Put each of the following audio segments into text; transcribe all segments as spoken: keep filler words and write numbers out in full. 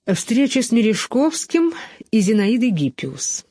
Встреча с Мережковским и Зинаидой Гиппиус.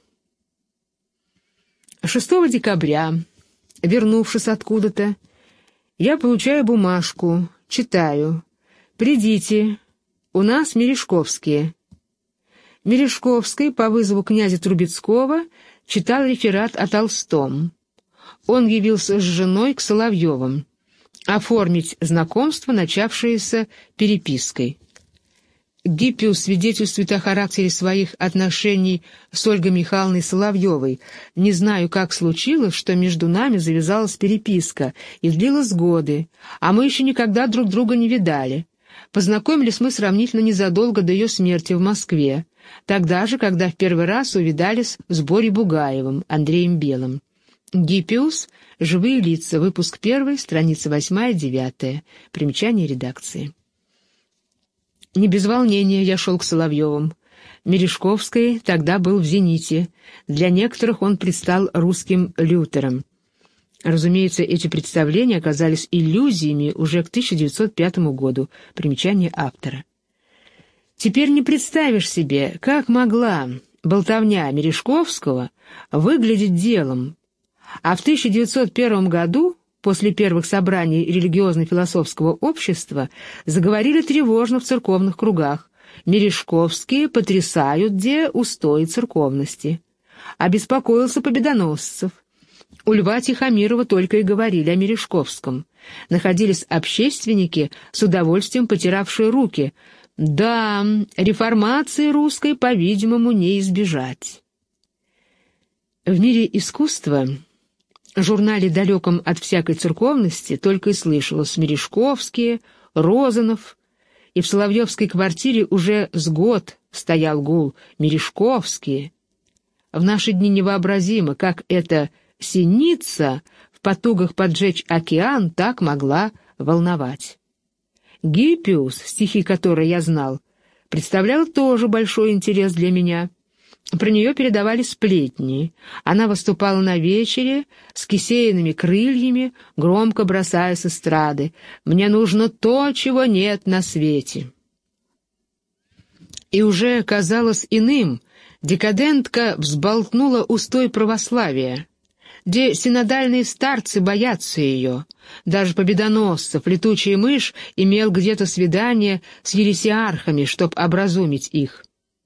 шестого декабря, вернувшись откуда-то, я получаю бумажку, читаю. «Придите, у нас Мережковские». Мережковский по вызову князя Трубецкого читал реферат о Толстом. Он явился с женой к Соловьевым оформить знакомство, начавшееся перепиской. Гиппиус свидетельствует о характере своих отношений с Ольгой Михайловной Соловьевой. «Не знаю, как случилось, что между нами завязалась переписка и длилась годы, а мы еще никогда друг друга не видали. Познакомились мы сравнительно незадолго до ее смерти в Москве, тогда же, когда в первый раз увидались с Борей Бугаевым, Андреем Белым». Гиппиус. Живые лица. Выпуск первый, страница восьмая-девятая. Примечание редакции. Не без волнения я шел к Соловьевым. Мережковский тогда был в «Зените». Для некоторых он предстал русским Лютером. Разумеется, эти представления оказались иллюзиями уже к тысяча девятьсот пятому году. Примечание автора. Теперь не представишь себе, как могла болтовня Мережковского выглядеть делом. А в тысяча девятьсот первом году, после первых собраний религиозно-философского общества, заговорили тревожно в церковных кругах. Мережковские потрясают где устои церковности. Обеспокоился Победоносцев. У Льва Тихомирова только и говорили о Мережковском. Находились общественники, с удовольствием потиравшие руки. Да, реформации русской, по-видимому, не избежать. В мире искусства, в журнале, далеком от всякой церковности, только и слышалось Мережковские, Розанов, и в Соловьевской квартире уже с год стоял гул Мережковские. В наши дни невообразимо, как эта синица в потугах поджечь океан так могла волновать. Гиппиус, стихи которой я знал, представлял тоже большой интерес для меня. Про нее передавали сплетни. Она выступала на вечере с кисейными крыльями, громко бросая с эстрады: «Мне нужно то, чего нет на свете». И уже казалось иным, декадентка взболтнула устой православия, где синодальные старцы боятся ее. Даже Победоносцев, летучая мышь, имел где-то свидание с ересиархами, чтоб образумить их.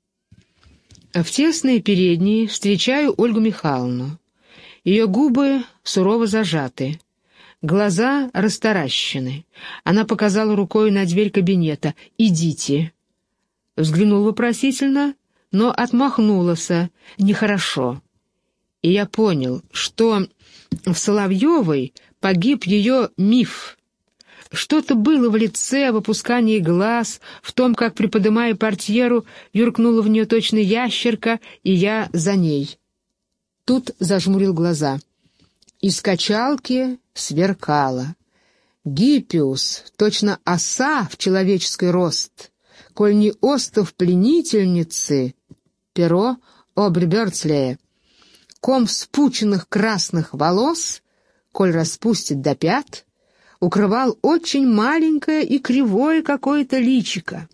В тесной передней встречаю Ольгу Михайловну. Ее губы сурово зажаты, глаза растаращены. Она показала рукой на дверь кабинета. «Идите». Взглянул вопросительно, но отмахнулась. «Нехорошо». И я понял, что в Соловьевой погиб ее миф. Что-то было в лице, в опускании глаз, в том, как, приподымая портьеру, юркнула в нее точно ящерка, и я за ней. Тут зажмурил глаза. Из качалки сверкало. Гиппиус, точно оса в человеческий рост, коль не остов пленительницы, перо Оберберцлея, ком вспученных красных волос, коль распустит до пят, укрывал очень маленькое и кривое какое-то личико.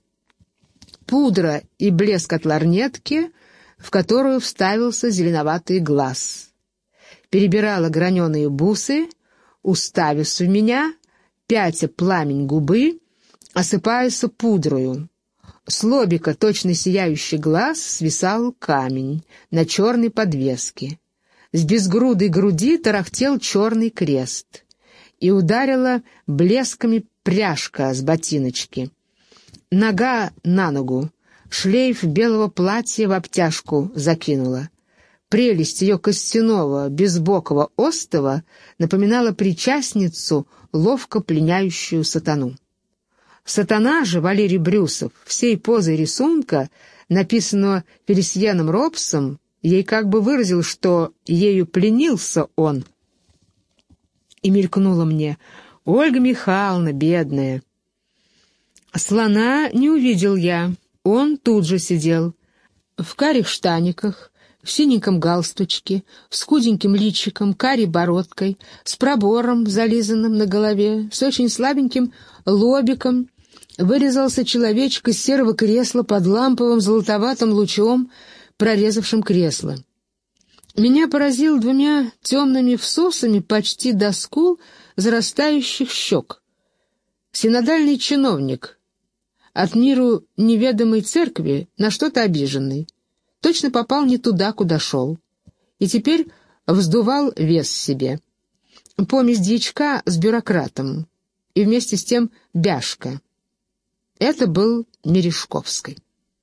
Пудра и блеск от лорнетки, в которую вставился зеленоватый глаз. Перебирала граненые бусы, уставясь в меня, пятя пламень губы, осыпаясь пудрою. С лобика точно сияющий глаз свисал камень на черной подвеске. С безгрудой груди тарахтел черный крест. И ударила блесками пряжка с ботиночки. Нога на ногу, шлейф белого платья в обтяжку закинула. Прелесть ее костяного, безбокого остова напоминала причастницу, ловко пленяющую сатану. Сатана же, Валерий Брюсов, всей позой рисунка, написанного Фелисьеном Робсом, ей как бы выразил, что ею пленился он. И мелькнуло мне: Ольга Михайловна, бедная. Слона не увидел я, он тут же сидел, в карих штаниках, в синеньком галстучке, с худеньким личиком, карей бородкой, с пробором, зализанным на голове, с очень слабеньким лобиком, вырезался человечек из серого кресла под ламповым золотоватым лучом, прорезавшим кресло. Меня поразил двумя темными всосами почти до скул зарастающих щек. Синодальный чиновник, от миру неведомой церкви на что-то обиженный, точно попал не туда, куда шел, и теперь вздувал вес себе. Помесь дьячка с бюрократом, и вместе с тем бяшка. Это был Мережковский.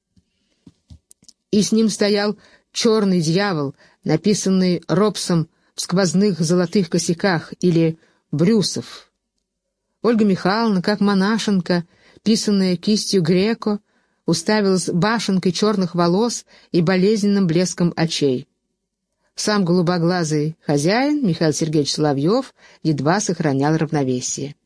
И с ним стоял черный дьявол, написанный Робсом в сквозных золотых косяках, или Брюсов. Ольга Михайловна, как монашенка, писанная кистью Греко, уставилась башенкой черных волос и болезненным блеском очей. Сам голубоглазый хозяин, Михаил Сергеевич Соловьев, едва сохранял равновесие.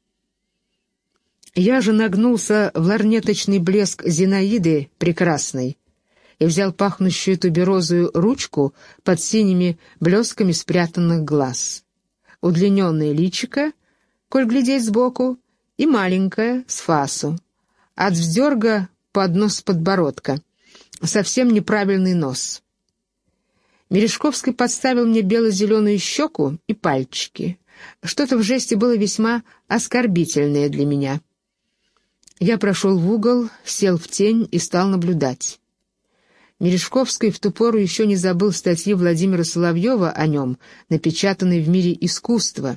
Я же нагнулся в лорнеточный блеск Зинаиды прекрасной и взял пахнущую туберозую ручку под синими блесками спрятанных глаз. Удлиненное личико, коль глядеть сбоку, и маленькое, с фасу. От вздерга под нос подбородка. Совсем неправильный нос. Мережковский подставил мне бело-зеленую щеку и пальчики. Что-то в жесте было весьма оскорбительное для меня. Я прошел в угол, сел в тень и стал наблюдать. Мережковский в ту пору еще не забыл статьи Владимира Соловьева о нем, напечатанной в «Мире искусства».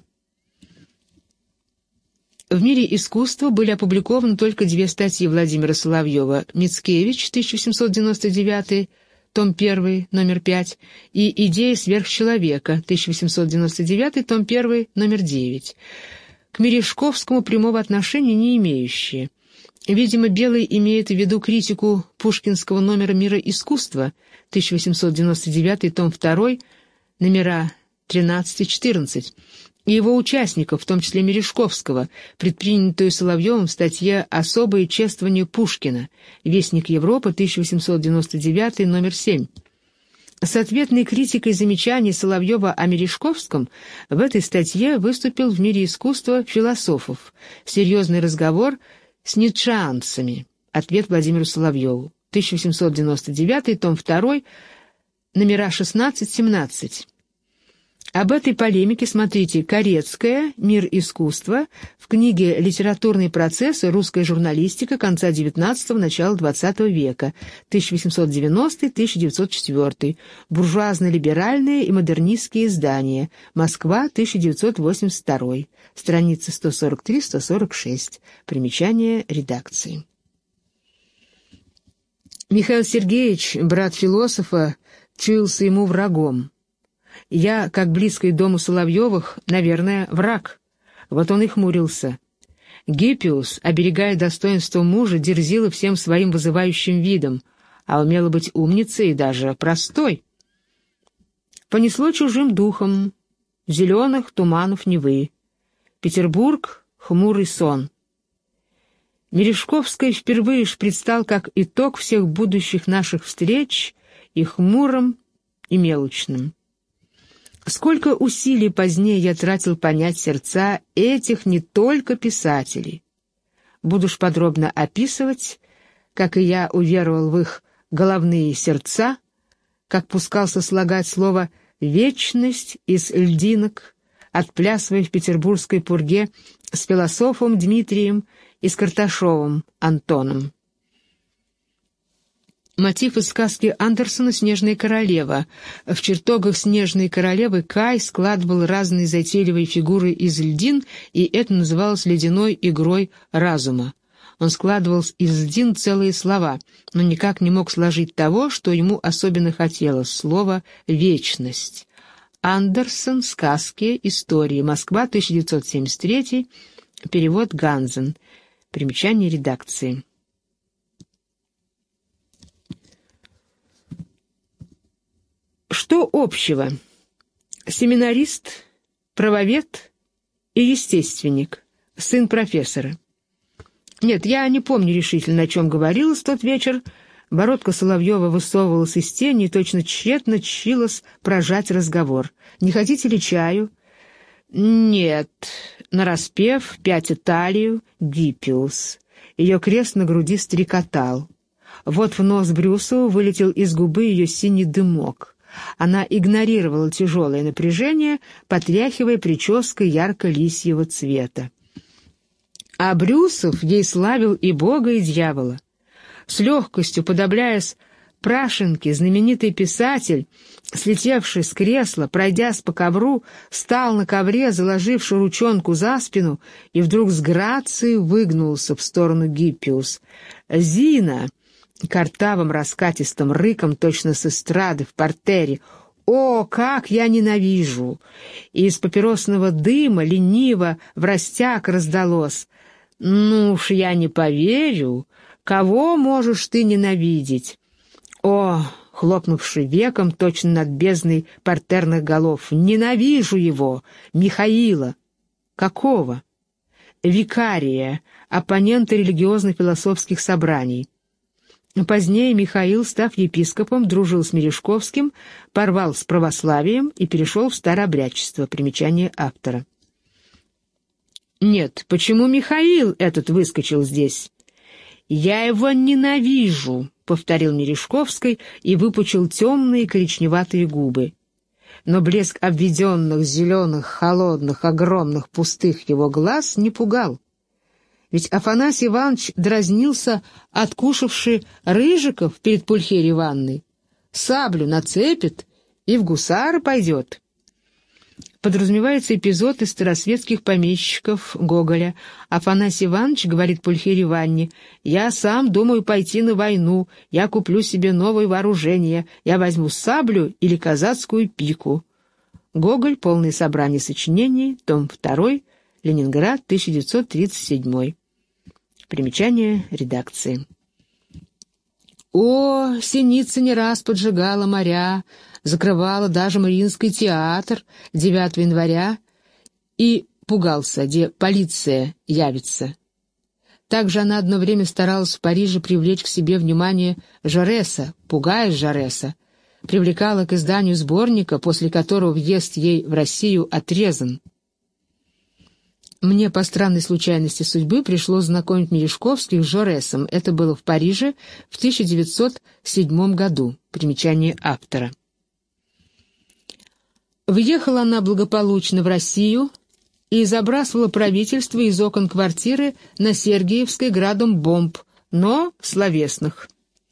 В «Мире искусства» были опубликованы только две статьи Владимира Соловьева: «Мицкевич», тысяча восемьсот девяносто девятый, том один, номер пять, и «Идея сверхчеловека», тысяча восемьсот девяносто девятый, том один, номер девять. К Мережковскому прямого отношения не имеющие. Видимо, Белый имеет в виду критику пушкинского номера «Мира искусства», тысяча восемьсот девяносто девятый, том два, номера тринадцать и четырнадцать, и его участников, в том числе Мережковского, предпринятую Соловьевым в статье «Особое чествование Пушкина», Вестник Европы, тысяча восемьсот девяносто девятый, номер семь. С ответной критикой замечаний Соловьева о Мережковском в этой статье выступил в «Мире искусства» философов. Серьезный разговор с ницшеанцами. Ответ Владимиру Соловьеву. тысяча восемьсот девяносто девятый, том два, номера шестнадцать-семнадцать. Об этой полемике смотрите «Корецкая. Мир искусства» в книге «Литературный процесс и русская журналистика конца девятнадцатого, начала двадцатого века», тысяча восемьсот девяностый — тысяча девятьсот четвёртый, буржуазно-либеральные и модернистские издания, Москва, тысяча девятьсот восемьдесят второй, страницы сто сорок три — сто сорок шесть, примечание редакции. Михаил Сергеевич, брат философа, чуялся ему врагом. Я, как близкий дому Соловьевых, наверное, враг. Вот он и хмурился. Гиппиус, оберегая достоинство мужа, дерзила всем своим вызывающим видом, а умела быть умницей и даже простой. Понесло чужим духом, зеленых туманов Невы. Петербург — хмурый сон. Мережковский впервые ж предстал как итог всех будущих наших встреч и хмурым, и мелочным. Сколько усилий позднее я тратил понять сердца этих не только писателей. Буду ж подробно описывать, как и я уверовал в их головные сердца, как пускался слагать слово «вечность» из льдинок, отплясывая в петербургской пурге с философом Дмитрием и с Карташовым Антоном. Мотив из сказки Андерсона «Снежная королева». В чертогах «Снежной королевы» Кай складывал разные затейливые фигуры из льдин, и это называлось ледяной игрой разума. Он складывал из льдин целые слова, но никак не мог сложить того, что ему особенно хотелось — слово «вечность». Андерсон, сказки, истории. Москва, тысяча девятьсот семьдесят третий, перевод Ганзен. Примечание редакции. Что общего? Семинарист, правовед и естественник, сын профессора. Нет, я не помню решительно, о чем говорилось в тот вечер. Бородка Соловьева высовывалась из тени и точно тщетно чилась прожать разговор. «Не хотите ли чаю?» «Нет». Нараспев, пять Италию, Гиппиус. Ее крест на груди стрекотал. Вот в нос Брюсову вылетел из губы ее синий дымок. Она игнорировала тяжелое напряжение, потряхивая прической ярко-лисьего цвета. А Брюсов ей славил и Бога, и дьявола. С легкостью подобляясь Прашенке, знаменитый писатель, слетевший с кресла, пройдясь по ковру, встал на ковре, заложивши ручонку за спину, и вдруг с грацией выгнулся в сторону Гиппиус. «Зина!» — картавым раскатистым рыком, точно с эстрады в партере. «О, как я ненавижу!» И из папиросного дыма лениво в растяг раздалось. «Ну уж я не поверю! Кого можешь ты ненавидеть?» «О!» — хлопнувший веком точно над бездной партерных голов. «Ненавижу его! Михаила!» «Какого?» «Викария, оппонента религиозно-философских собраний». Позднее Михаил, став епископом, дружил с Мережковским, порвал с православием и перешел в старообрядчество. Примечание автора. «Нет, почему Михаил этот выскочил здесь?» «Я его ненавижу», — повторил Мережковский и выпучил темные коричневатые губы. Но блеск обведенных зеленых, холодных, огромных, пустых его глаз не пугал. Ведь Афанасий Иванович дразнился, откушавший рыжиков перед Пульхерией Ивановной. Саблю нацепит и в гусары пойдет. Подразумевается эпизод из старосветских помещиков Гоголя. Афанасий Иванович говорит Пульхерии Ивановне: «Я сам думаю пойти на войну, я куплю себе новое вооружение, я возьму саблю или казацкую пику». Гоголь. Полное собрание сочинений. Том второй. Ленинград. тысяча девятьсот тридцать седьмой. Примечание редакции. О, Синица не раз поджигала моря, закрывала даже Мариинский театр девятого января и пугался, где полиция явится. Также она одно время старалась в Париже привлечь к себе внимание Жореса, пугая Жореса, привлекала к изданию сборника, после которого въезд ей в Россию отрезан. Мне по странной случайности судьбы пришлось знакомить Мережковских с Жоресом. Это было в Париже в тысяча девятьсот седьмом году. Примечание автора. Въехала она благополучно в Россию и забрасывала правительство из окон квартиры на Сергиевской градом бомб, но словесных.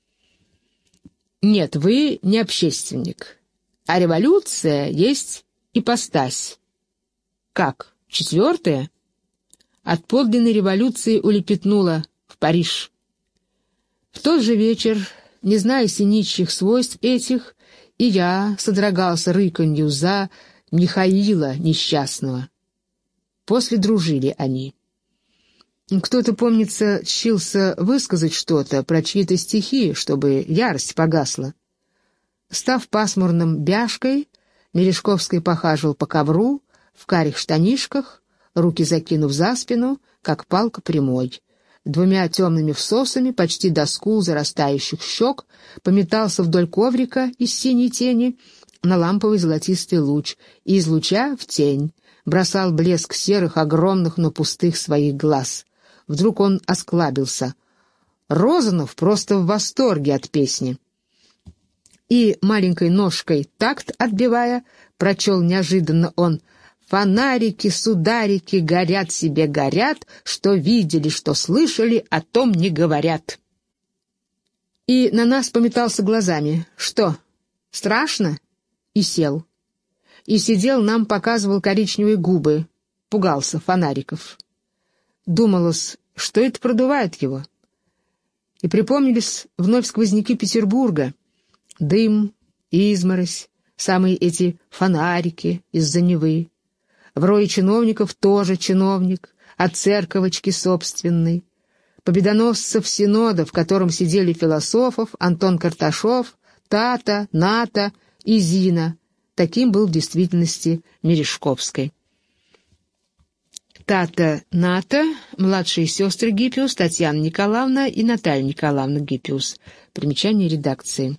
Нет, вы не общественник, а революция есть ипостась. Как? Четвертая? От подлинной революции улепетнула в Париж. В тот же вечер, не зная синичьих свойств этих, и я содрогался рыканью за Михаила несчастного. После дружили они. Кто-то, помнится, тщился высказать что-то про чьи-то стихи, чтобы ярость погасла. Став пасмурным бяшкой, Мережковский похаживал по ковру в карих штанишках, руки закинув за спину, как палка прямой. Двумя темными всосами, почти до скул зарастающих щек, пометался вдоль коврика из синей тени на ламповый золотистый луч, и из луча в тень бросал блеск серых, огромных, но пустых своих глаз. Вдруг он осклабился. Розанов просто в восторге от песни. И маленькой ножкой, такт отбивая, прочел неожиданно он: «Фонарики, сударики, горят себе, горят, что видели, что слышали, о том не говорят». И на нас пометался глазами. «Что, страшно?» И сел. И сидел, нам показывал коричневые губы, пугался фонариков. Думалось, что это продувает его. И припомнились вновь сквозняки Петербурга. Дым, изморозь, самые эти фонарики из-за Невы. В рое чиновников тоже чиновник, от церковочки собственной. Победоносцев Синода, в котором сидели философов, Антон Карташов, Тата, Ната и Зина. Таким был в действительности Мережковский. Тата, Ната, младшие сестры Гиппиус, Татьяна Николаевна и Наталья Николаевна Гиппиус. Примечание редакции.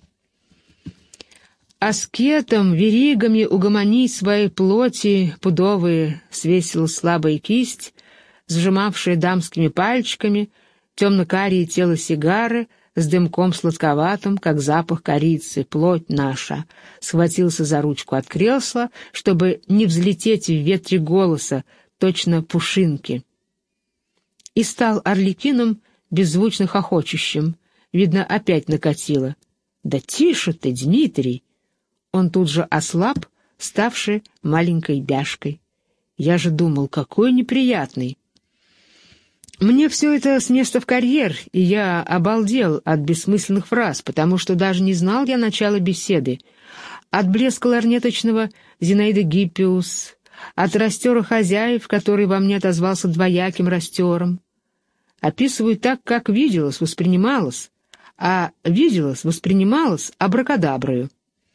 Аскетом, веригами угомонить свои плоти пудовые свесила слабая кисть, сжимавшая дамскими пальчиками темно-карие тело сигары с дымком сладковатым, как запах корицы, плоть наша. Схватился за ручку от кресла, чтобы не взлететь в ветре голоса, точно пушинки. И стал Арлекином беззвучно хохочущим. Видно, опять накатило. «Да тише ты, Дмитрий!» Он тут же ослаб, ставший маленькой бяшкой. Я же думал, какой неприятный. Мне все это с места в карьер, и я обалдел от бессмысленных фраз, потому что даже не знал я начала беседы. От блеска ларнеточного Зинаида Гиппиус, от растера хозяев, который во мне отозвался двояким растером. Описываю так, как виделось, воспринималось, а виделось, воспринималось абракадаброю.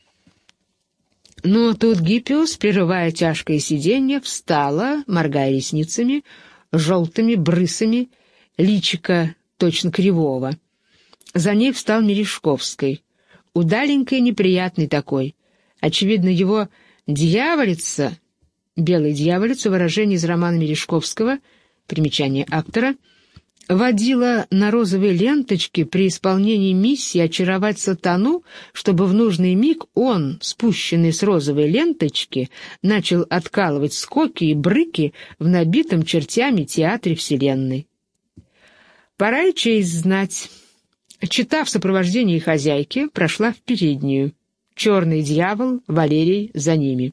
Но тут Гиппиус, прерывая тяжкое сиденье, встала, моргая ресницами, желтыми брысами, личика точно кривого. За ней встал Мережковский, удаленький, неприятный такой. Очевидно, его дьяволица, белая дьяволица, выражение из романа Мережковского, примечание автора, водила на розовые ленточки при исполнении миссии очаровать сатану, чтобы в нужный миг он, спущенный с розовой ленточки, начал откалывать скоки и брыки в набитом чертями театре вселенной. Пора и честь знать. Чита в сопровождении хозяйки прошла в переднюю. Черный дьявол, Валерий за ними.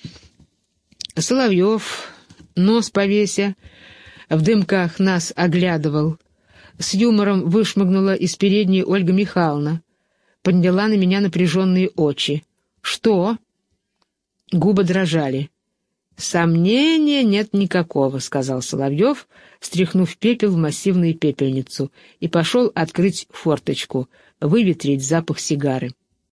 Соловьев, нос повеся, в дымках нас оглядывал. С юмором вышмыгнула из передней Ольга Михайловна. Подняла на меня напряженные очи. «Что?» Губы дрожали. «Сомнения нет никакого», — сказал Соловьев, стряхнув пепел в массивную пепельницу, и пошел открыть форточку, выветрить запах сигары.